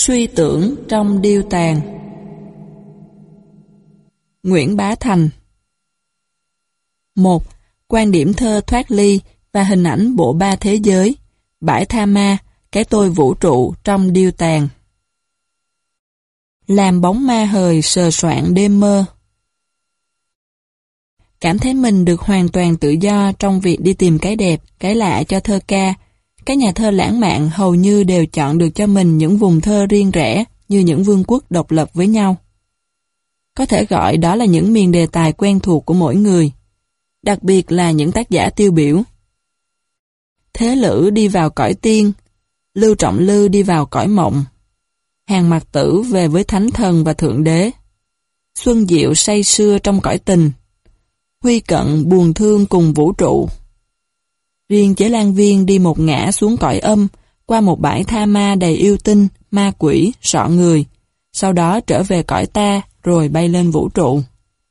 Suy tưởng trong điêu tàn. Nguyễn Bá Thành. 1. Quan điểm thơ thoát ly và hình ảnh bộ ba thế giới, bãi tha ma, cái tôi vũ trụ trong điêu tàn. Làm bóng ma hời sờ soạng đêm mơ. Cảm thấy mình được hoàn toàn tự do trong việc đi tìm cái đẹp, cái lạ cho thơ ca. Các nhà thơ lãng mạn hầu như đều chọn được cho mình những vùng thơ riêng rẽ như những vương quốc độc lập với nhau. Có thể gọi đó là những miền đề tài quen thuộc của mỗi người, đặc biệt là những tác giả tiêu biểu. Thế Lữ đi vào cõi tiên, Lưu Trọng Lư đi vào cõi mộng, Hàn Mặc Tử về với thánh thần và thượng đế, Xuân Diệu say sưa trong cõi tình, Huy Cận buồn thương cùng vũ trụ. Riêng Chế Lan Viên đi một ngã xuống cõi âm, qua một bãi tha ma đầy yêu tinh, ma quỷ, sọ người, sau đó trở về cõi ta, rồi bay lên vũ trụ.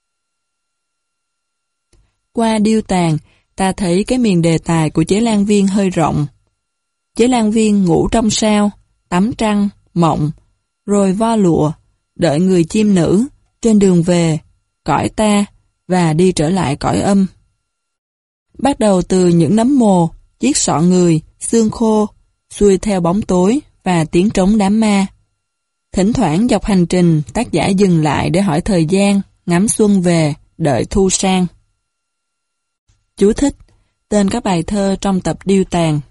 Qua điêu tàn, ta thấy cái miền đề tài của Chế Lan Viên hơi rộng. Chế Lan Viên ngủ trong sao, tắm trăng, mộng, rồi vo lụa, đợi người chim nữ, trên đường về, cõi ta, và đi trở lại cõi âm. Bắt đầu từ những nấm mồ, chiếc sọ người, xương khô, xuôi theo bóng tối và tiếng trống đám ma. Thỉnh thoảng dọc hành trình, tác giả dừng lại để hỏi thời gian, ngắm xuân về, đợi thu sang. Chú thích: tên các bài thơ trong tập điêu tàn.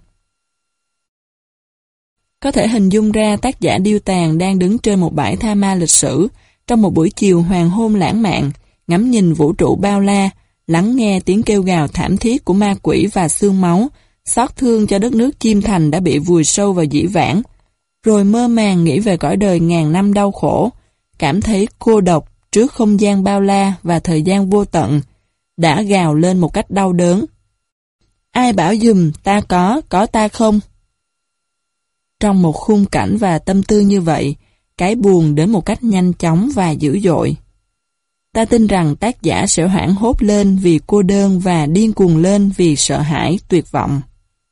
Có thể hình dung ra tác giả điêu tàn đang đứng trên một bãi tha ma lịch sử, trong một buổi chiều hoàng hôn lãng mạn, ngắm nhìn vũ trụ bao la, lắng nghe tiếng kêu gào thảm thiết của ma quỷ và xương máu, xót thương cho đất nước Chiêm Thành đã bị vùi sâu vào dĩ vãng, rồi mơ màng nghĩ về cõi đời ngàn năm đau khổ, cảm thấy cô độc trước không gian bao la và thời gian vô tận, đã gào lên một cách đau đớn. Ai bảo giùm ta có ta không? Trong một khung cảnh và tâm tư như vậy, cái buồn đến một cách nhanh chóng và dữ dội. Ta tin rằng tác giả sẽ hoảng hốt lên vì cô đơn và điên cuồng lên vì sợ hãi, tuyệt vọng.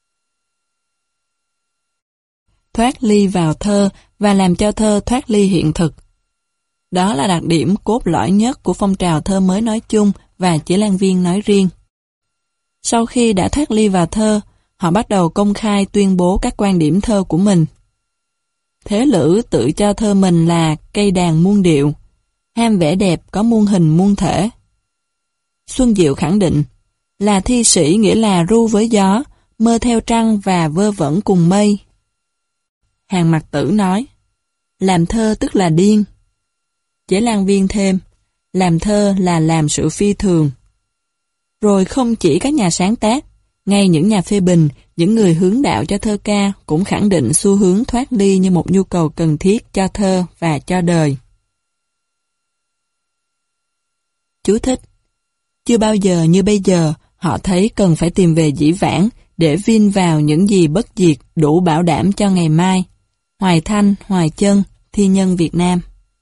Thoát ly vào thơ và làm cho thơ thoát ly hiện thực. Đó là đặc điểm cốt lõi nhất của phong trào thơ mới nói chung và Chế Lan Viên nói riêng. Sau khi đã thoát ly vào thơ, họ bắt đầu công khai tuyên bố các quan điểm thơ của mình. Thế Lữ tự cho thơ mình là cây đàn muôn điệu, ham vẻ đẹp có muôn hình muôn thể. Xuân Diệu khẳng định, là thi sĩ nghĩa là ru với gió, mơ theo trăng và vơ vẩn cùng mây. Hàn Mặc Tử nói, làm thơ tức là điên. Chế Lan Viên thêm, làm thơ là làm sự phi thường. Rồi không chỉ các nhà sáng tác, ngay những nhà phê bình, những người hướng đạo cho thơ ca cũng khẳng định xu hướng thoát ly như một nhu cầu cần thiết cho thơ và cho đời. Chú thích: chưa bao giờ như bây giờ, họ thấy cần phải tìm về dĩ vãng để vin vào những gì bất diệt đủ bảo đảm cho ngày mai. Hoài Thanh, Hoài Chân, Thi nhân Việt Nam.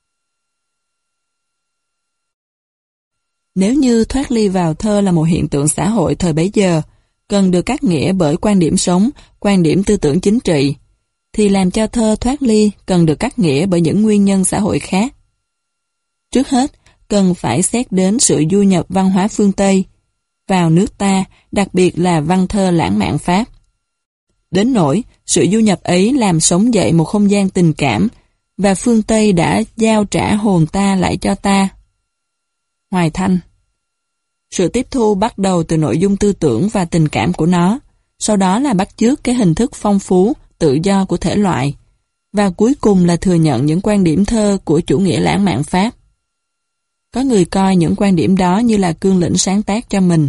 Nếu như thoát ly vào thơ là một hiện tượng xã hội thời bấy giờ, cần được cắt nghĩa bởi quan điểm sống, quan điểm tư tưởng chính trị, thì làm cho thơ thoát ly cần được cắt nghĩa bởi những nguyên nhân xã hội khác. Trước hết, cần phải xét đến sự du nhập văn hóa phương Tây vào nước ta, đặc biệt là văn thơ lãng mạn Pháp. Đến nỗi, sự du nhập ấy làm sống dậy một không gian tình cảm, và phương Tây đã giao trả hồn ta lại cho ta. Hoài Thanh. Sự tiếp thu bắt đầu từ nội dung tư tưởng và tình cảm của nó, sau đó là bắt chước cái hình thức phong phú, tự do của thể loại, và cuối cùng là thừa nhận những quan điểm thơ của chủ nghĩa lãng mạn Pháp. Có người coi những quan điểm đó như là cương lĩnh sáng tác cho mình.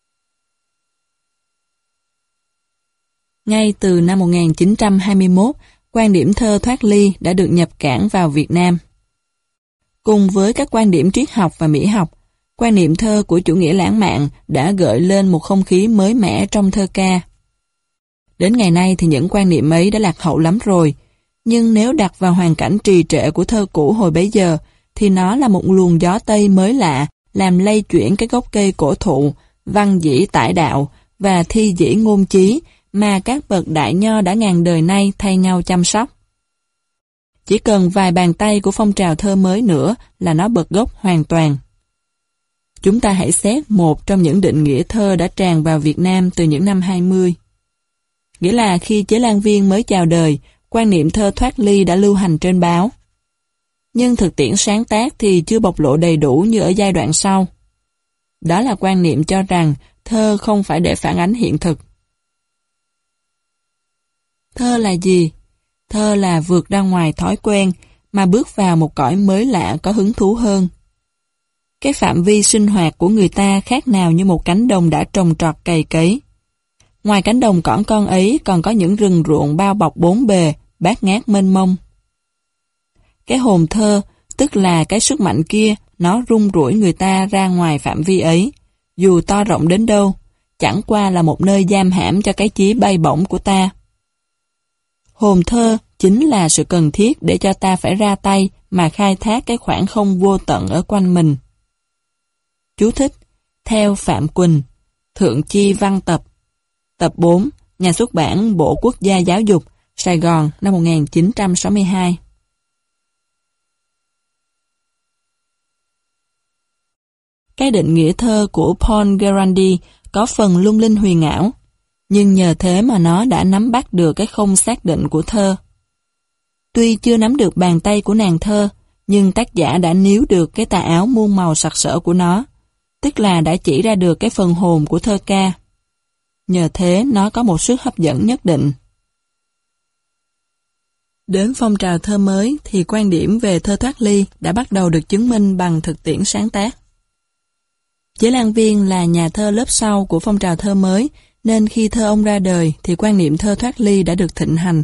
Ngay từ năm 1921, quan điểm thơ thoát ly đã được nhập cảng vào Việt Nam. Cùng với các quan điểm triết học và mỹ học, quan niệm thơ của chủ nghĩa lãng mạn đã gợi lên một không khí mới mẻ trong thơ ca. Đến ngày nay thì những quan niệm ấy đã lạc hậu lắm rồi, nhưng nếu đặt vào hoàn cảnh trì trệ của thơ cũ hồi bấy giờ, thì nó là một luồng gió Tây mới lạ, làm lay chuyển cái gốc cây cổ thụ, văn dĩ tải đạo và thi dĩ ngôn chí mà các bậc đại nho đã ngàn đời nay thay nhau chăm sóc. Chỉ cần vài bàn tay của phong trào thơ mới nữa là nó bật gốc hoàn toàn. Chúng ta hãy xét một trong những định nghĩa thơ đã tràn vào Việt Nam từ những năm 20. Nghĩa là khi Chế Lan Viên mới chào đời, quan niệm thơ thoát ly đã lưu hành trên báo. Nhưng thực tiễn sáng tác thì chưa bộc lộ đầy đủ như ở giai đoạn sau. Đó là quan niệm cho rằng thơ không phải để phản ánh hiện thực. Thơ là gì? Thơ là vượt ra ngoài thói quen, mà bước vào một cõi mới lạ có hứng thú hơn. Cái phạm vi sinh hoạt của người ta khác nào như một cánh đồng đã trồng trọt cày cấy. Ngoài cánh đồng cỏn con ấy còn có những rừng ruộng bao bọc bốn bề, bát ngát mênh mông. Cái hồn thơ, tức là cái sức mạnh kia, nó rung rủi người ta ra ngoài phạm vi ấy, dù to rộng đến đâu, chẳng qua là một nơi giam hãm cho cái chí bay bổng của ta. Hồn thơ chính là sự cần thiết để cho ta phải ra tay mà khai thác cái khoảng không vô tận ở quanh mình. Chú thích, theo Phạm Quỳnh, Thượng Chi Văn Tập, tập 4, Nhà xuất bản Bộ Quốc gia Giáo dục, Sài Gòn, năm 1962. Cái định nghĩa thơ của Paul Gerandi có phần lung linh huyền ảo, nhưng nhờ thế mà nó đã nắm bắt được cái không xác định của thơ. Tuy chưa nắm được bàn tay của nàng thơ, nhưng tác giả đã níu được cái tà áo muôn màu sặc sỡ của nó, tức là đã chỉ ra được cái phần hồn của thơ ca. Nhờ thế nó có một sức hấp dẫn nhất định. Đến phong trào thơ mới thì quan điểm về thơ thoát ly đã bắt đầu được chứng minh bằng thực tiễn sáng tác. Chế Lan Viên là nhà thơ lớp sau của phong trào thơ mới, nên khi thơ ông ra đời thì quan niệm thơ thoát ly đã được thịnh hành.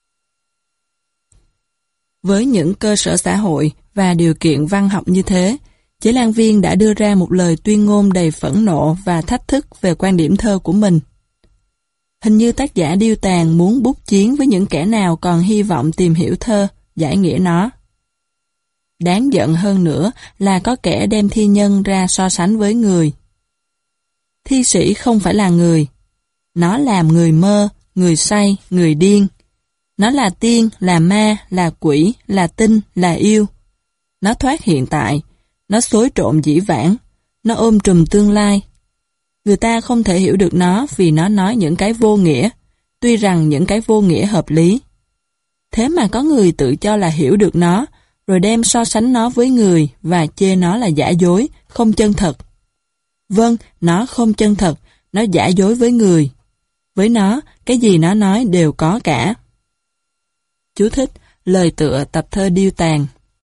Với những cơ sở xã hội và điều kiện văn học như thế, Chế Lan Viên đã đưa ra một lời tuyên ngôn đầy phẫn nộ và thách thức về quan điểm thơ của mình. Hình như tác giả điêu tàn muốn bút chiến với những kẻ nào còn hy vọng tìm hiểu thơ, giải nghĩa nó. Đáng giận hơn nữa là có kẻ đem thi nhân ra so sánh với người. Thi sĩ không phải là người. Nó làm người mơ, người say, người điên. Nó là tiên, là ma, là quỷ, là tinh, là yêu. Nó thoát hiện tại. Nó xối trộn dĩ vãng. Nó ôm trùm tương lai. Người ta không thể hiểu được nó vì nó nói những cái vô nghĩa, tuy rằng những cái vô nghĩa hợp lý. Thế mà có người tự cho là hiểu được nó, rồi đem so sánh nó với người và chê nó là giả dối, không chân thật. Vâng, nó không chân thật, nó giả dối với người. Với nó, cái gì nó nói đều có cả. Chú thích, lời tựa tập thơ Điêu Tàn.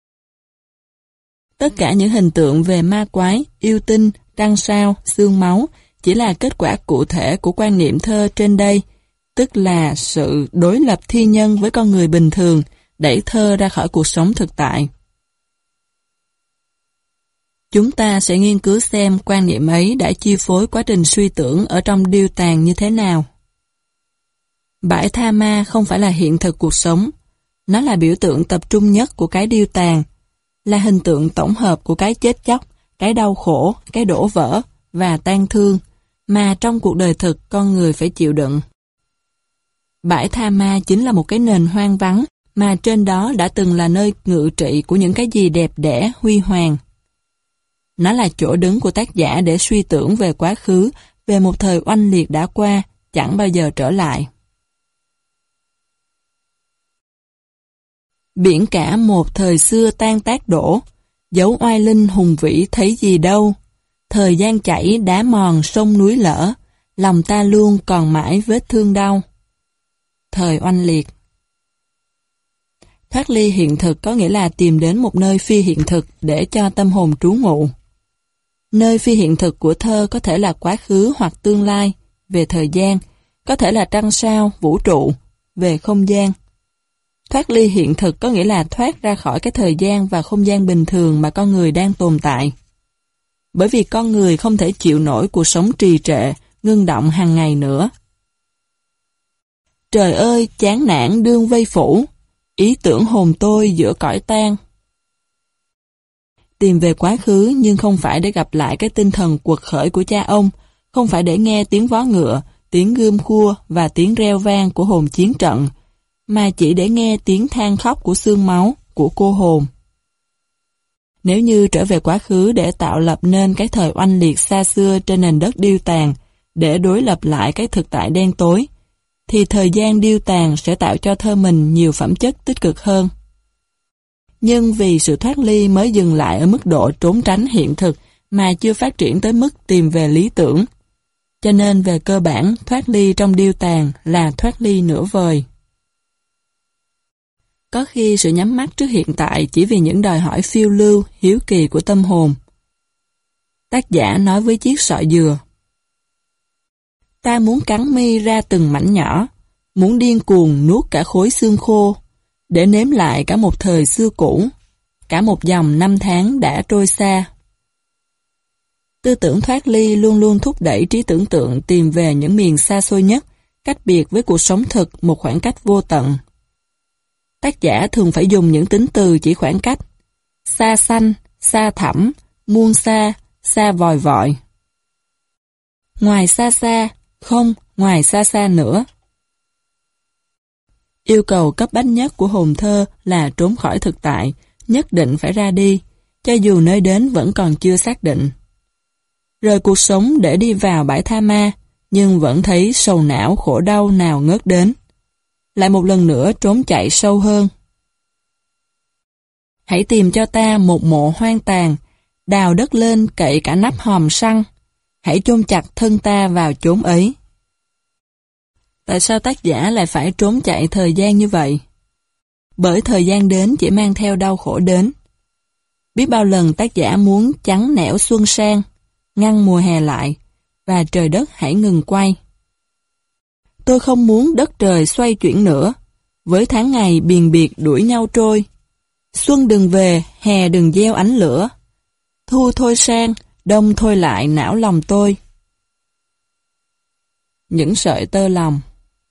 Tất cả những hình tượng về ma quái, yêu tinh, trăng sao, xương máu chỉ là kết quả cụ thể của quan niệm thơ trên đây, tức là sự đối lập thi nhân với con người bình thường, đẩy thơ ra khỏi cuộc sống thực tại. Chúng ta sẽ nghiên cứu xem quan niệm ấy đã chi phối quá trình suy tưởng ở trong Điêu Tàn như thế nào. Bãi tha ma không phải là hiện thực cuộc sống, nó là biểu tượng tập trung nhất của cái điêu tàn, là hình tượng tổng hợp của cái chết chóc, cái đau khổ, cái đổ vỡ và tang thương mà trong cuộc đời thực con người phải chịu đựng. Bãi tha ma chính là một cái nền hoang vắng mà trên đó đã từng là nơi ngự trị của những cái gì đẹp đẽ, huy hoàng. Nó là chỗ đứng của tác giả để suy tưởng về quá khứ, về một thời oanh liệt đã qua, chẳng bao giờ trở lại. Biển cả một thời xưa tan tác đổ, dấu oai linh hùng vĩ thấy gì đâu. Thời gian chảy đá mòn sông núi lở, lòng ta luôn còn mãi vết thương đau. Thời oanh liệt. Thoát ly hiện thực có nghĩa là tìm đến một nơi phi hiện thực để cho tâm hồn trú ngụ. Nơi phi hiện thực của thơ có thể là quá khứ hoặc tương lai, về thời gian, có thể là trăng sao, vũ trụ, về không gian. Thoát ly hiện thực có nghĩa là thoát ra khỏi cái thời gian và không gian bình thường mà con người đang tồn tại. Bởi vì con người không thể chịu nổi cuộc sống trì trệ, ngưng động hàng ngày nữa. Trời ơi, chán nản đương vây phủ, ý tưởng hồn tôi giữa cõi tan. Tìm về quá khứ nhưng không phải để gặp lại cái tinh thần quật khởi của cha ông, không phải để nghe tiếng vó ngựa, tiếng gươm khua và tiếng reo vang của hồn chiến trận, mà chỉ để nghe tiếng than khóc của xương máu, của cô hồn. Nếu như trở về quá khứ để tạo lập nên cái thời oanh liệt xa xưa trên nền đất điêu tàn, để đối lập lại cái thực tại đen tối, thì thời gian điêu tàn sẽ tạo cho thơ mình nhiều phẩm chất tích cực hơn. Nhưng vì sự thoát ly mới dừng lại ở mức độ trốn tránh hiện thực mà chưa phát triển tới mức tìm về lý tưởng. Cho nên về cơ bản, thoát ly trong điêu tàn là thoát ly nửa vời. Có khi sự nhắm mắt trước hiện tại chỉ vì những đòi hỏi phiêu lưu, hiếu kỳ của tâm hồn. Tác giả nói với chiếc sọ dừa: ta muốn cắn mi ra từng mảnh nhỏ, muốn điên cuồng nuốt cả khối xương khô, để nếm lại cả một thời xưa cũ, cả một dòng năm tháng đã trôi xa. Tư tưởng thoát ly luôn luôn thúc đẩy trí tưởng tượng tìm về những miền xa xôi nhất, cách biệt với cuộc sống thực một khoảng cách vô tận. Tác giả thường phải dùng những tính từ chỉ khoảng cách: xa xanh, xa thẳm, muôn xa, xa vòi vọi. Ngoài xa xa, không, ngoài xa xa nữa. Yêu cầu cấp bách nhất của hồn thơ là trốn khỏi thực tại, nhất định phải ra đi, cho dù nơi đến vẫn còn chưa xác định. Rời cuộc sống để đi vào bãi tha ma, nhưng vẫn thấy sầu não khổ đau nào ngớt đến. Lại một lần nữa trốn chạy sâu hơn. Hãy tìm cho ta một mộ hoang tàn, đào đất lên cậy cả nắp hòm xăng. Hãy chôn chặt thân ta vào chốn ấy. Tại sao tác giả lại phải trốn chạy thời gian như vậy? Bởi thời gian đến chỉ mang theo đau khổ đến. Biết bao lần tác giả muốn trắng nẻo xuân sang, ngăn mùa hè lại, và trời đất hãy ngừng quay. Tôi không muốn đất trời xoay chuyển nữa, với tháng ngày biền biệt đuổi nhau trôi. Xuân đừng về, hè đừng gieo ánh lửa. Thu thôi sang, đông thôi lại não lòng tôi. Những sợi tơ lòng.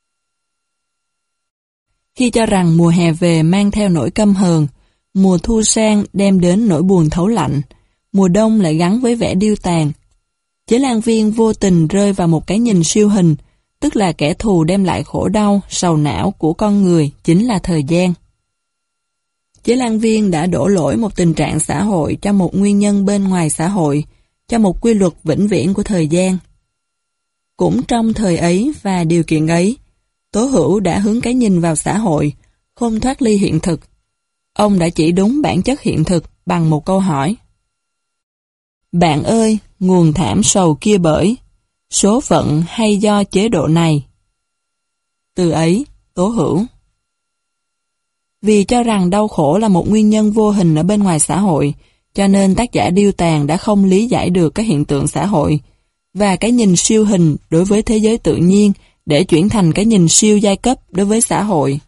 Khi cho rằng mùa hè về mang theo nỗi căm hờn, mùa thu sang đem đến nỗi buồn thấu lạnh, mùa đông lại gắn với vẻ điêu tàn, Chế Lan Viên vô tình rơi vào một cái nhìn siêu hình, tức là kẻ thù đem lại khổ đau, sầu não của con người chính là thời gian. Chế Lan Viên đã đổ lỗi một tình trạng xã hội cho một nguyên nhân bên ngoài xã hội, cho một quy luật vĩnh viễn của thời gian. Cũng trong thời ấy và điều kiện ấy, Tố Hữu đã hướng cái nhìn vào xã hội, không thoát ly hiện thực. Ông đã chỉ đúng bản chất hiện thực bằng một câu hỏi. Bạn ơi, nguồn thảm sầu kia bởi số phận hay do chế độ này? Từ ấy, Tố Hữu. Vì cho rằng đau khổ là một nguyên nhân vô hình ở bên ngoài xã hội, cho nên tác giả Điêu Tàn đã không lý giải được các hiện tượng xã hội, và cái nhìn siêu hình đối với thế giới tự nhiên để chuyển thành cái nhìn siêu giai cấp đối với xã hội.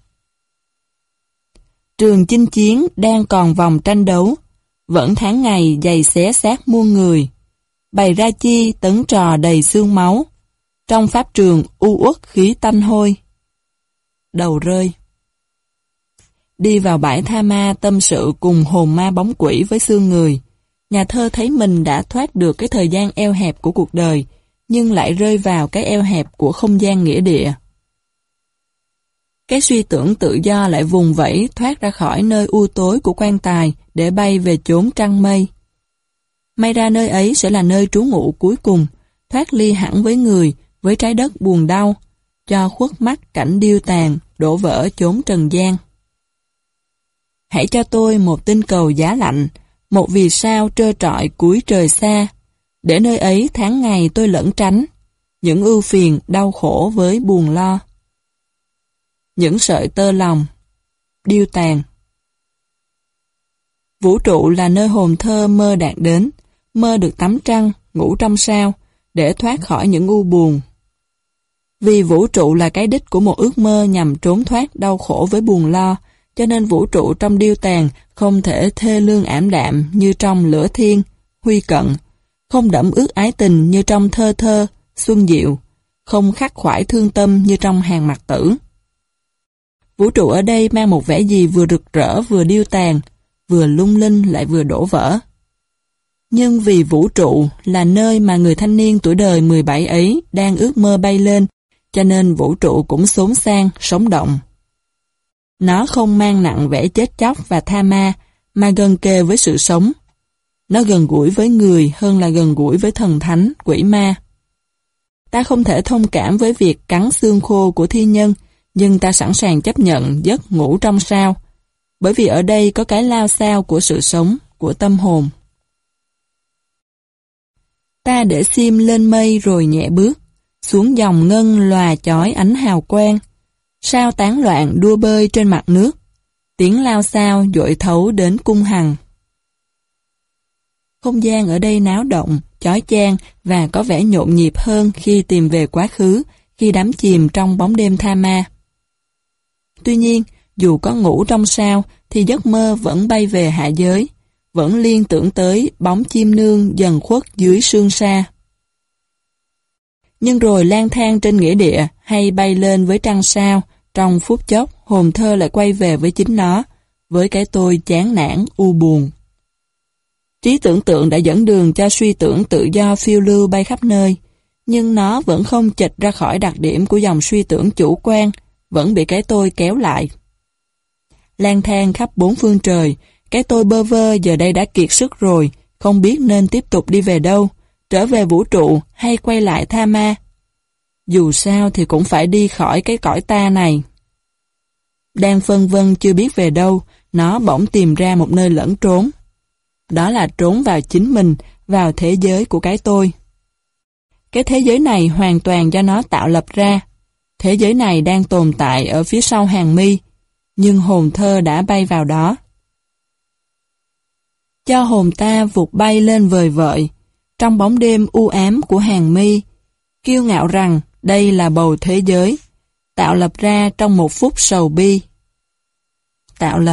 Trường chinh chiến đang còn vòng tranh đấu, vẫn tháng ngày giày xé xác muôn người, bày ra chi tấn trò đầy xương máu, trong pháp trường u uất khí tanh hôi. Đầu rơi. Đi vào bãi tha ma tâm sự cùng hồn ma bóng quỷ với xương người, nhà thơ thấy mình đã thoát được cái thời gian eo hẹp của cuộc đời, nhưng lại rơi vào cái eo hẹp của không gian nghĩa địa. Cái suy tưởng tự do lại vùng vẫy thoát ra khỏi nơi u tối của quan tài để bay về chốn trăng mây. May ra nơi ấy sẽ là nơi trú ngụ cuối cùng, thoát ly hẳn với người, với trái đất buồn đau, cho khuất mắt cảnh điêu tàn, đổ vỡ chốn trần gian. Hãy cho tôi một tinh cầu giá lạnh, một vì sao trơ trọi cuối trời xa, để nơi ấy tháng ngày tôi lẩn tránh, những ưu phiền đau khổ với buồn lo. Những sợi tơ lòng. Điêu Tàn. Vũ trụ là nơi hồn thơ mơ đạt đến, mơ được tắm trăng, ngủ trong sao, để thoát khỏi những u buồn. Vì vũ trụ là cái đích của một ước mơ nhằm trốn thoát đau khổ với buồn lo, cho nên vũ trụ trong Điêu Tàn không thể thê lương ảm đạm như trong Lửa Thiên, Huy Cận, không đẫm ước ái tình như trong Thơ Thơ, Xuân Diệu, không khắc khoải thương tâm như trong Hàng Mặc Tử. Vũ trụ ở đây mang một vẻ gì vừa rực rỡ vừa điêu tàn, vừa lung linh lại vừa đổ vỡ. Nhưng vì vũ trụ là nơi mà người thanh niên tuổi đời 17 ấy đang ước mơ bay lên, cho nên vũ trụ cũng xốn sang, sống động. Nó không mang nặng vẻ chết chóc và tha ma, mà gần kề với sự sống. Nó gần gũi với người hơn là gần gũi với thần thánh, quỷ ma. Ta không thể thông cảm với việc cắn xương khô của thi nhân, nhưng ta sẵn sàng chấp nhận giấc ngủ trong sao, bởi vì ở đây có cái lao xao của sự sống, của tâm hồn. Ta để xiêm lên mây rồi nhẹ bước, xuống dòng ngân lòa chói ánh hào quang, sao tán loạn đua bơi trên mặt nước, tiếng lao xao dội thấu đến cung hằng. Không gian ở đây náo động, chói chang và có vẻ nhộn nhịp hơn khi tìm về quá khứ, khi đắm chìm trong bóng đêm tha ma. Tuy nhiên, dù có ngủ trong sao, thì giấc mơ vẫn bay về hạ giới, vẫn liên tưởng tới bóng chim nương dần khuất dưới sương sa. Nhưng rồi lang thang trên nghĩa địa hay bay lên với trăng sao, trong phút chốc hồn thơ lại quay về với chính nó, với cái tôi chán nản, u buồn. Trí tưởng tượng đã dẫn đường cho suy tưởng tự do phiêu lưu bay khắp nơi, nhưng nó vẫn không chệch ra khỏi đặc điểm của dòng suy tưởng chủ quan, vẫn bị cái tôi kéo lại. Lang thang khắp bốn phương trời, cái tôi bơ vơ giờ đây đã kiệt sức rồi, không biết nên tiếp tục đi về đâu, trở về vũ trụ hay quay lại tha ma. Dù sao thì cũng phải đi khỏi cái cõi ta này. Đang phân vân chưa biết về đâu, nó bỗng tìm ra một nơi lẫn trốn. Đó là trốn vào chính mình, vào thế giới của cái tôi. Cái thế giới này hoàn toàn do nó tạo lập ra. Thế giới này đang tồn tại ở phía sau hàng mi, nhưng hồn thơ đã bay vào đó. Cho hồn ta vụt bay lên vời vợi, trong bóng đêm u ám của hàng mi, kiêu ngạo rằng đây là bầu thế giới, tạo lập ra trong một phút sầu bi. Tạo lập.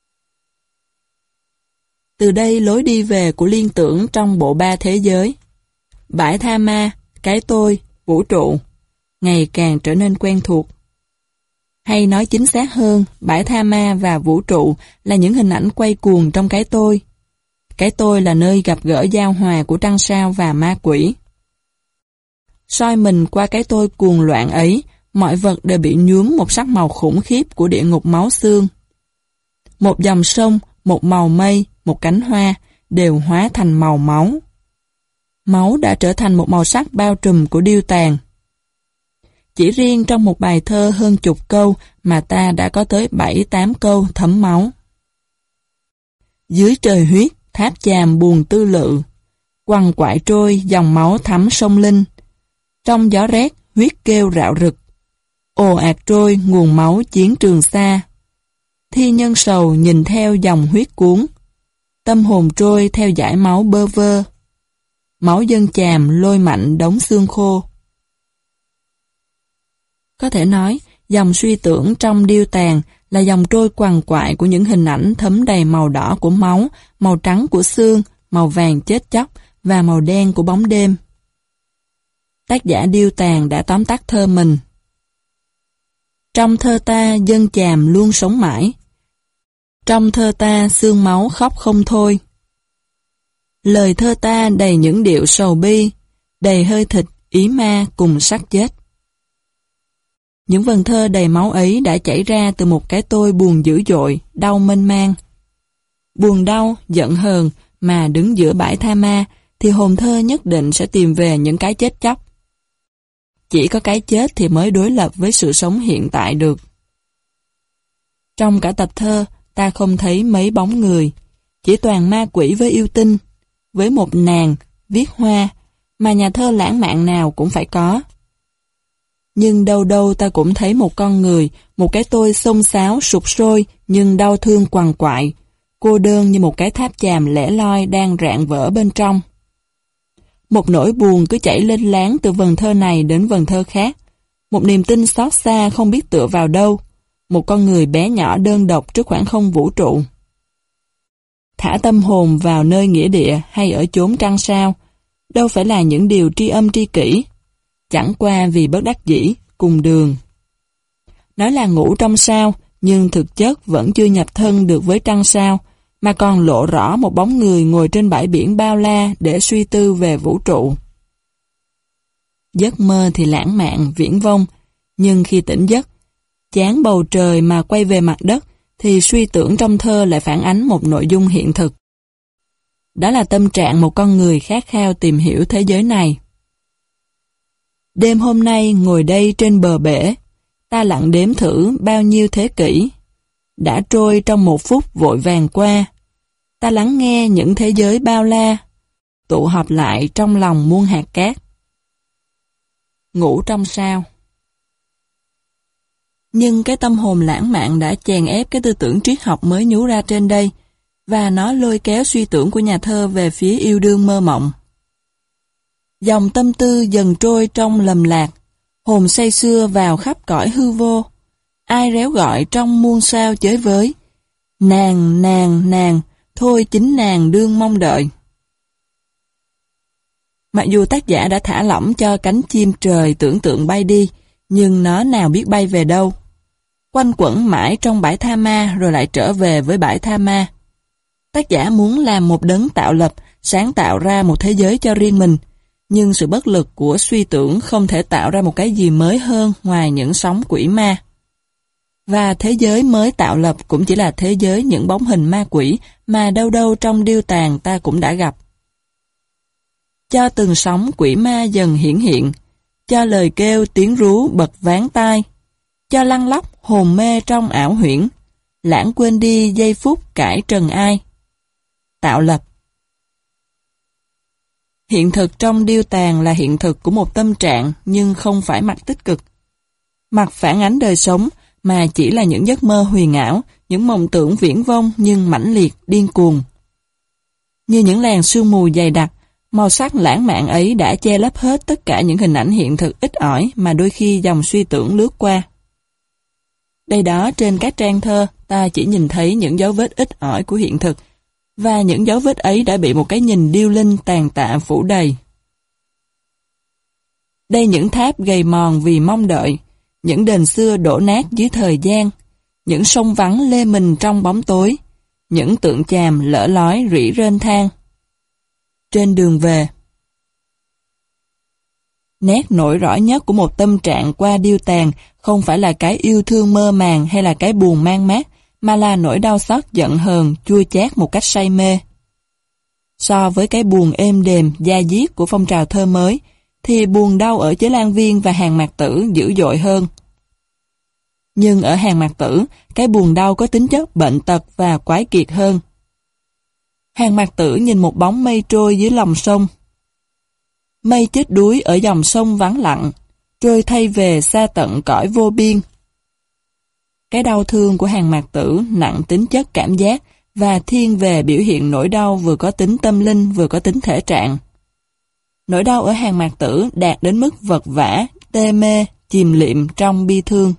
Từ đây lối đi về của liên tưởng trong bộ ba thế giới. Bãi tha ma, cái tôi, vũ trụ, ngày càng trở nên quen thuộc. Hay nói chính xác hơn, bãi tha ma và vũ trụ là những hình ảnh quay cuồng trong cái tôi. Cái tôi là nơi gặp gỡ giao hòa của trăng sao và ma quỷ. Soi mình qua cái tôi cuồng loạn ấy, mọi vật đều bị nhuốm một sắc màu khủng khiếp của địa ngục máu xương. Một dòng sông, một màu mây, một cánh hoa đều hóa thành màu máu. Máu đã trở thành một màu sắc bao trùm của điêu tàn. Chỉ riêng trong một bài thơ hơn chục câu mà ta đã có tới 7-8 câu thấm máu. Dưới trời huyết, tháp chàm buồn tư lự, quằn quại trôi dòng máu thấm sông Linh. Trong gió rét, huyết kêu rạo rực, ồ ạt trôi nguồn máu chiến trường xa. Thi nhân sầu nhìn theo dòng huyết cuốn, tâm hồn trôi theo dải máu bơ vơ. Máu dâng chàm lôi mạnh đống xương khô. Có thể nói, dòng suy tưởng trong điêu tàn là dòng trôi quằn quại của những hình ảnh thấm đầy màu đỏ của máu, màu trắng của xương, màu vàng chết chóc và màu đen của bóng đêm. Tác giả điêu tàn đã tóm tắt thơ mình. Trong thơ ta dâng chàm luôn sống mãi. Trong thơ ta xương máu khóc không thôi. Lời thơ ta đầy những điệu sầu bi, đầy hơi thịt, ý ma cùng xác chết. Những vần thơ đầy máu ấy đã chảy ra từ một cái tôi buồn dữ dội, đau mênh mang. Buồn đau, giận hờn mà đứng giữa bãi tha ma thì hồn thơ nhất định sẽ tìm về những cái chết chóc. Chỉ có cái chết thì mới đối lập với sự sống hiện tại được. Trong cả tập thơ, ta không thấy mấy bóng người, chỉ toàn ma quỷ với yêu tinh, với một nàng, viết hoa, mà nhà thơ lãng mạn nào cũng phải có. Nhưng đâu đâu ta cũng thấy một con người, một cái tôi xông xáo, sục sôi, nhưng đau thương quằn quại, cô đơn như một cái tháp chàm lẻ loi đang rạn vỡ bên trong. Một nỗi buồn cứ chảy lên láng từ vần thơ này đến vần thơ khác, một niềm tin xót xa không biết tựa vào đâu, một con người bé nhỏ đơn độc trước khoảng không vũ trụ. Thả tâm hồn vào nơi nghĩa địa hay ở chốn trăng sao, đâu phải là những điều tri âm tri kỷ, chẳng qua vì bất đắc dĩ, cùng đường. Nói là ngủ trong sao, nhưng thực chất vẫn chưa nhập thân được với trăng sao, mà còn lộ rõ một bóng người ngồi trên bãi biển bao la để suy tư về vũ trụ. Giấc mơ thì lãng mạn, viển vông, nhưng khi tỉnh giấc, Dán bầu trời mà quay về mặt đất, thì suy tưởng trong thơ lại phản ánh một nội dung hiện thực. Đó là tâm trạng một con người khát khao tìm hiểu thế giới này. Đêm hôm nay ngồi đây trên bờ bể, ta lặng đếm thử bao nhiêu thế kỷ. Đã trôi trong một phút vội vàng qua, ta lắng nghe những thế giới bao la, tụ họp lại trong lòng muôn hạt cát. Ngủ trong sao. Nhưng cái tâm hồn lãng mạn đã chèn ép cái tư tưởng triết học mới nhú ra trên đây, và nó lôi kéo suy tưởng của nhà thơ về phía yêu đương mơ mộng. Dòng tâm tư dần trôi trong lầm lạc, hồn say sưa vào khắp cõi hư vô. Ai réo gọi trong muôn sao chới với, nàng, nàng, nàng, thôi chính nàng đương mong đợi. Mặc dù tác giả đã thả lỏng cho cánh chim trời tưởng tượng bay đi, nhưng nó nào biết bay về đâu. Quanh quẩn mãi trong bãi tha ma rồi lại trở về với bãi tha ma. Tác giả muốn làm một đấng tạo lập, sáng tạo ra một thế giới cho riêng mình, nhưng sự bất lực của suy tưởng không thể tạo ra một cái gì mới hơn ngoài những sóng quỷ ma. Và thế giới mới tạo lập cũng chỉ là thế giới những bóng hình ma quỷ mà đâu đâu trong điêu tàn ta cũng đã gặp. Cho từng sóng quỷ ma dần hiển hiện, cho lời kêu tiếng rú bật ván tai, cho lăn lóc hồn mê trong ảo huyễn, lãng quên đi giây phút cải trần ai. Tạo lập. Hiện thực trong điêu tàn là hiện thực của một tâm trạng nhưng không phải mặt tích cực. Mặt phản ánh đời sống mà chỉ là những giấc mơ huyền ảo, những mộng tưởng viển vông nhưng mãnh liệt, điên cuồng. Như những làn sương mù dày đặc, màu sắc lãng mạn ấy đã che lấp hết tất cả những hình ảnh hiện thực ít ỏi mà đôi khi dòng suy tưởng lướt qua. Đây đó trên các trang thơ, ta chỉ nhìn thấy những dấu vết ít ỏi của hiện thực, và những dấu vết ấy đã bị một cái nhìn điêu linh tàn tạ phủ đầy. Đây những tháp gầy mòn vì mong đợi, những đền xưa đổ nát dưới thời gian, những sông vắng lê mình trong bóng tối, những tượng chàm lỡ lói rỉ rên than. Trên đường về. Nét nổi rõ nhất của một tâm trạng qua điêu tàn không phải là cái yêu thương mơ màng hay là cái buồn man mác, mà là nỗi đau xót giận hờn, chua chát một cách say mê. So với cái buồn êm đềm, da diết của phong trào thơ mới, thì buồn đau ở Chế Lan Viên và Hàn Mạc Tử dữ dội hơn. Nhưng ở Hàn Mạc Tử, cái buồn đau có tính chất bệnh tật và quái kiệt hơn. Hàn Mạc Tử nhìn một bóng mây trôi dưới lòng sông. Mây chết đuối ở dòng sông vắng lặng, trôi thay về xa tận cõi vô biên. Cái đau thương của Hàn Mạc Tử nặng tính chất cảm giác và thiên về biểu hiện nỗi đau vừa có tính tâm linh vừa có tính thể trạng. Nỗi đau ở Hàn Mạc Tử đạt đến mức vật vã, tê mê, chìm liệm trong bi thương.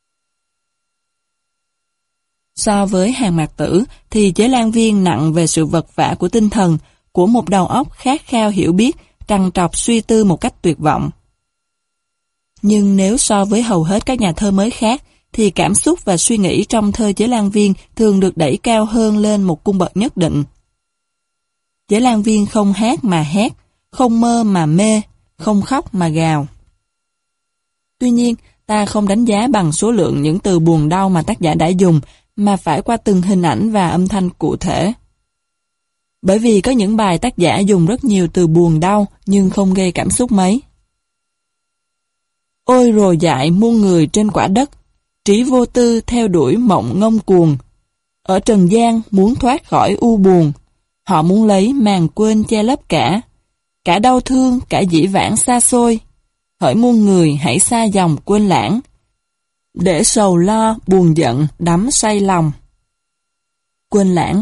So với Hàn Mạc Tử thì Chế Lan Viên nặng về sự vật vã của tinh thần, của một đầu óc khát khao hiểu biết, trằn trọc suy tư một cách tuyệt vọng. Nhưng nếu so với hầu hết các nhà thơ mới khác, thì cảm xúc và suy nghĩ trong thơ Chế Lan Viên thường được đẩy cao hơn lên một cung bậc nhất định. Chế Lan Viên không hát mà hét, không mơ mà mê, không khóc mà gào. Tuy nhiên, ta không đánh giá bằng số lượng những từ buồn đau mà tác giả đã dùng, mà phải qua từng hình ảnh và âm thanh cụ thể. Bởi vì có những bài tác giả dùng rất nhiều từ buồn đau nhưng không gây cảm xúc mấy. Ôi rồi dại muôn người trên quả đất, trí vô tư theo đuổi mộng ngông cuồng. Ở trần gian muốn thoát khỏi u buồn, họ muốn lấy màn quên che lấp cả đau thương, cả dĩ vãng xa xôi. Hỡi muôn người hãy xa dòng quên lãng, để sầu lo, buồn giận, đắm say lòng. Quên lãng.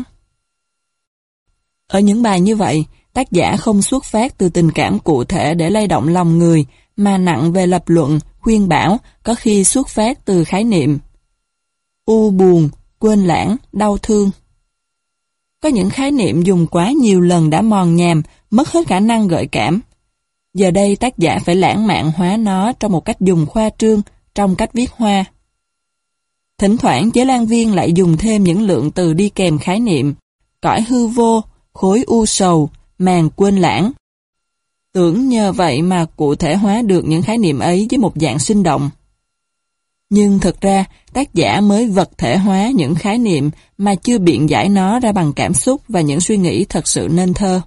Ở những bài như vậy, tác giả không xuất phát từ tình cảm cụ thể để lay động lòng người, mà nặng về lập luận, khuyên bảo, có khi xuất phát từ khái niệm. U buồn, quên lãng, đau thương. Có những khái niệm dùng quá nhiều lần đã mòn nhàm, mất hết khả năng gợi cảm. Giờ đây tác giả phải lãng mạn hóa nó trong một cách dùng khoa trương, trong cách viết hoa. Thỉnh thoảng Chế Lan Viên lại dùng thêm những lượng từ đi kèm khái niệm, cõi hư vô, khối u sầu, màn quên lãng. Tưởng nhờ vậy mà cụ thể hóa được những khái niệm ấy với một dạng sinh động. Nhưng thực ra, tác giả mới vật thể hóa những khái niệm mà chưa biện giải nó ra bằng cảm xúc và những suy nghĩ thật sự nên thơ.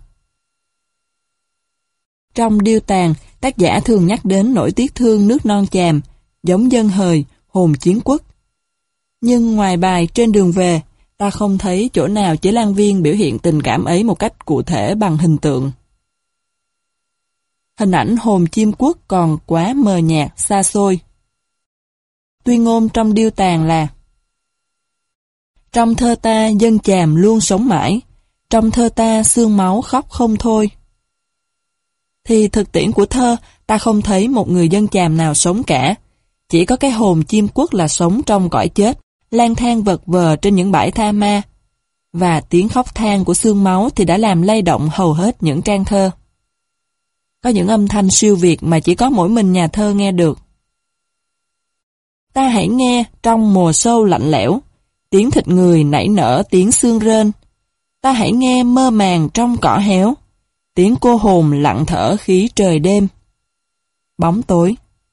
Trong Điêu Tàn, tác giả thường nhắc đến nỗi tiếc thương nước non chàm, giống dân hời, hồn chiến quốc. Nhưng ngoài bài Trên đường về, ta không thấy chỗ nào Chế Lan Viên biểu hiện tình cảm ấy một cách cụ thể bằng hình tượng. Hình ảnh hồn chim quốc còn quá mờ nhạt, xa xôi. Tuyên ngôn trong Điêu Tàn là: trong thơ ta dân chàm luôn sống mãi, trong thơ ta xương máu khóc không thôi. Thì thực tiễn của thơ, ta không thấy một người dân chàm nào sống cả. Chỉ có cái hồn chim quốc là sống trong cõi chết, lang thang vật vờ trên những bãi tha ma. Và tiếng khóc than của xương máu thì đã làm lay động hầu hết những trang thơ. Có những âm thanh siêu việt mà chỉ có mỗi mình nhà thơ nghe được. Ta hãy nghe trong mùa sâu lạnh lẽo, tiếng thịt người nảy nở tiếng xương rên. Ta hãy nghe mơ màng trong cỏ héo, tiếng cô hồn lặng thở khí trời đêm. Bóng tối.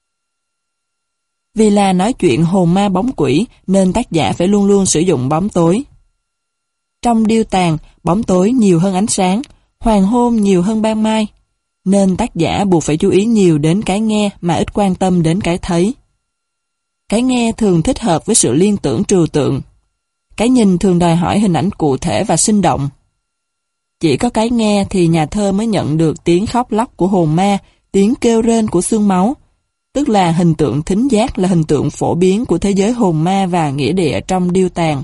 Vì là nói chuyện hồn ma bóng quỷ nên tác giả phải luôn luôn sử dụng bóng tối. Trong Điêu Tàn, bóng tối nhiều hơn ánh sáng, hoàng hôn nhiều hơn ban mai, nên tác giả buộc phải chú ý nhiều đến cái nghe mà ít quan tâm đến cái thấy. Cái nghe thường thích hợp với sự liên tưởng trừu tượng. Cái nhìn thường đòi hỏi hình ảnh cụ thể và sinh động. Chỉ có cái nghe thì nhà thơ mới nhận được tiếng khóc lóc của hồn ma, tiếng kêu rên của xương máu, tức là hình tượng thính giác là hình tượng phổ biến của thế giới hồn ma và nghĩa địa trong Điêu Tàn.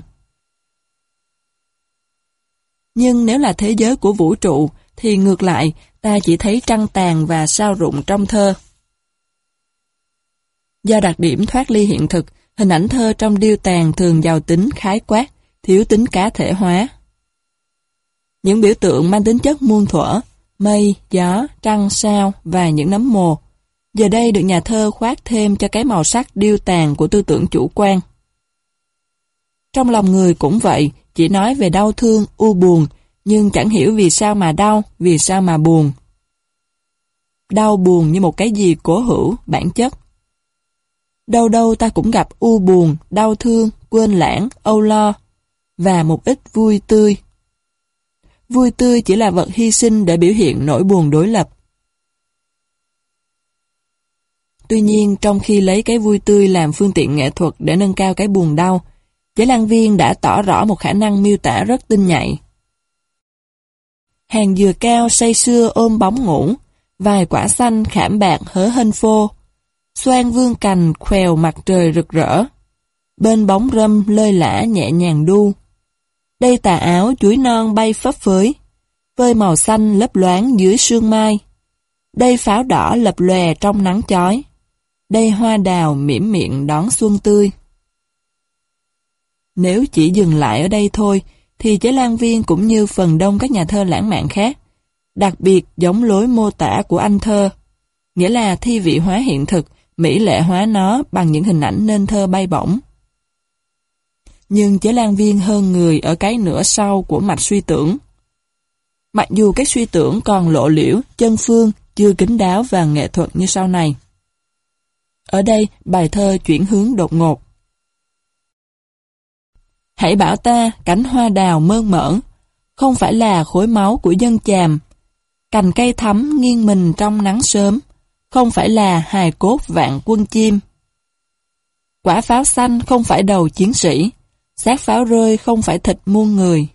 Nhưng nếu là thế giới của vũ trụ, thì ngược lại, ta chỉ thấy trăng tàn và sao rụng trong thơ. Do đặc điểm thoát ly hiện thực, hình ảnh thơ trong Điêu Tàn thường giàu tính khái quát, thiếu tính cá thể hóa. Những biểu tượng mang tính chất muôn thuở, mây, gió, trăng, sao và những nấm mồ, giờ đây được nhà thơ khoác thêm cho cái màu sắc điêu tàn của tư tưởng chủ quan. Trong lòng người cũng vậy, chỉ nói về đau thương, u buồn, nhưng chẳng hiểu vì sao mà đau, vì sao mà buồn. Đau buồn như một cái gì cố hữu, bản chất. Đâu đâu ta cũng gặp u buồn, đau thương, quên lãng, âu lo, và một ít vui tươi. Vui tươi chỉ là vật hy sinh để biểu hiện nỗi buồn đối lập. Tuy nhiên, trong khi lấy cái vui tươi làm phương tiện nghệ thuật để nâng cao cái buồn đau, Chế Lan Viên đã tỏ rõ một khả năng miêu tả rất tinh nhạy. Hàng dừa cao say sưa ôm bóng ngủ, vài quả xanh khảm bạc hớ hênh phô, xoan vương cành khoèo mặt trời rực rỡ, bên bóng râm lơi lả nhẹ nhàng đu. Đây tà áo chuối non bay phấp phới, phơi màu xanh lấp loáng dưới sương mai. Đây pháo đỏ lập lòe trong nắng chói. Đây hoa đào mỉm miệng đón xuân tươi. Nếu chỉ dừng lại ở đây thôi, thì Chế Lan Viên cũng như phần đông các nhà thơ lãng mạn khác, đặc biệt giống lối mô tả của anh thơ, nghĩa là thi vị hóa hiện thực, mỹ lệ hóa nó bằng những hình ảnh nên thơ bay bổng. Nhưng Chế Lan Viên hơn người ở cái nửa sau của mạch suy tưởng. Mặc dù cái suy tưởng còn lộ liễu, chân phương, chưa kín đáo và nghệ thuật như sau này. Ở đây, bài thơ chuyển hướng đột ngột. Hãy bảo ta cánh hoa đào mơn mởn, không phải là khối máu của dân chàm. Cành cây thắm nghiêng mình trong nắng sớm, không phải là hài cốt vạn quân chim. Quả pháo xanh không phải đầu chiến sĩ, xác pháo rơi không phải thịt muôn người.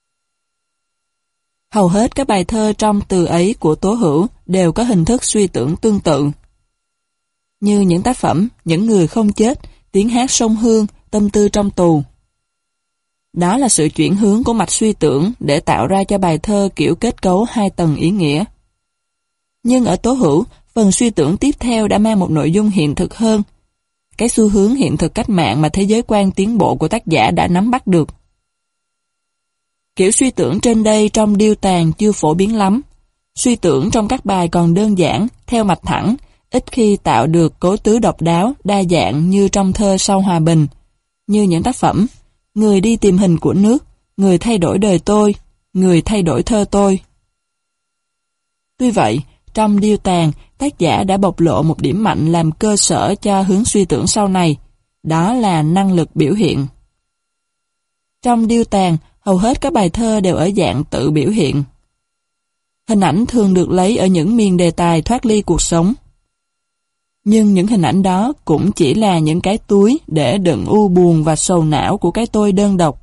Hầu hết các bài thơ trong từ ấy của Tố Hữu đều có hình thức suy tưởng tương tự. Như những tác phẩm Những người không chết, Tiếng hát sông Hương, Tâm tư trong tù. Đó là sự chuyển hướng của mạch suy tưởng để tạo ra cho bài thơ kiểu kết cấu hai tầng ý nghĩa. Nhưng ở Tố Hữu, phần suy tưởng tiếp theo đã mang một nội dung hiện thực hơn. Cái xu hướng hiện thực cách mạng mà thế giới quan tiến bộ của tác giả đã nắm bắt được. Kiểu suy tưởng trên đây trong Điêu Tàn chưa phổ biến lắm. Suy tưởng trong các bài còn đơn giản, theo mạch thẳng, ít khi tạo được cấu tứ độc đáo, đa dạng như trong thơ Sau Hòa Bình, như những tác phẩm Người đi tìm hình của nước, Người thay đổi đời tôi, Người thay đổi thơ tôi. Tuy vậy, trong Điêu Tàn, tác giả đã bộc lộ một điểm mạnh làm cơ sở cho hướng suy tưởng sau này, đó là năng lực biểu hiện. Trong điêu tàn, hầu hết các bài thơ đều ở dạng tự biểu hiện. Hình ảnh thường được lấy ở những miền đề tài thoát ly cuộc sống. Nhưng những hình ảnh đó cũng chỉ là những cái túi để đựng u buồn và sầu não của cái tôi đơn độc.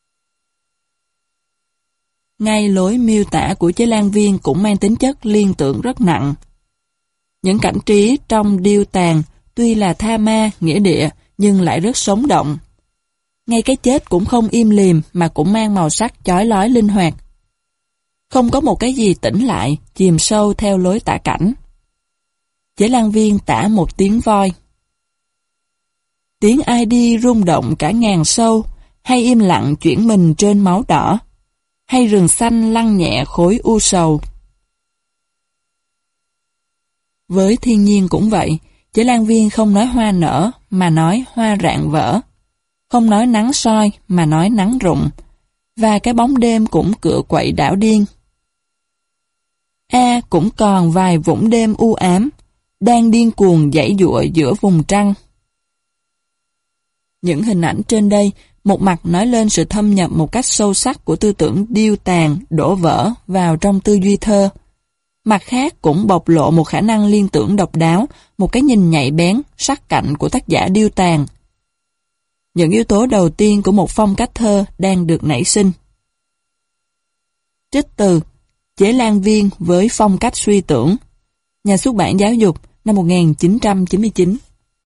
Ngay lối miêu tả của Chế Lan Viên cũng mang tính chất liên tưởng rất nặng. Những cảnh trí trong điêu tàn tuy là tha ma, nghĩa địa, nhưng lại rất sống động. Ngay cái chết cũng không im lìm mà cũng mang màu sắc chói lói linh hoạt. Không có một cái gì tĩnh lại, chìm sâu theo lối tả cảnh. Chế Lan Viên tả một tiếng voi. Tiếng ai đi rung động cả ngàn sâu, hay im lặng chuyển mình trên máu đỏ, hay rừng xanh lăn nhẹ khối u sầu. Với thiên nhiên cũng vậy, Chế Lan Viên không nói hoa nở mà nói hoa rạng vỡ, không nói nắng soi mà nói nắng rụng, và cái bóng đêm cũng cựa quậy đảo điên. Cũng còn vài vũng đêm u ám, đang điên cuồng giãy giụa giữa vùng trăng. Những hình ảnh trên đây, một mặt nói lên sự thâm nhập một cách sâu sắc của tư tưởng điêu tàn, đổ vỡ vào trong tư duy thơ. Mặt khác cũng bộc lộ một khả năng liên tưởng độc đáo, một cái nhìn nhạy bén, sắc cạnh của tác giả điêu tàn. Những yếu tố đầu tiên của một phong cách thơ đang được nảy sinh. Trích từ Chế Lan Viên với phong cách suy tưởng. Nhà xuất bản Giáo dục năm 1999.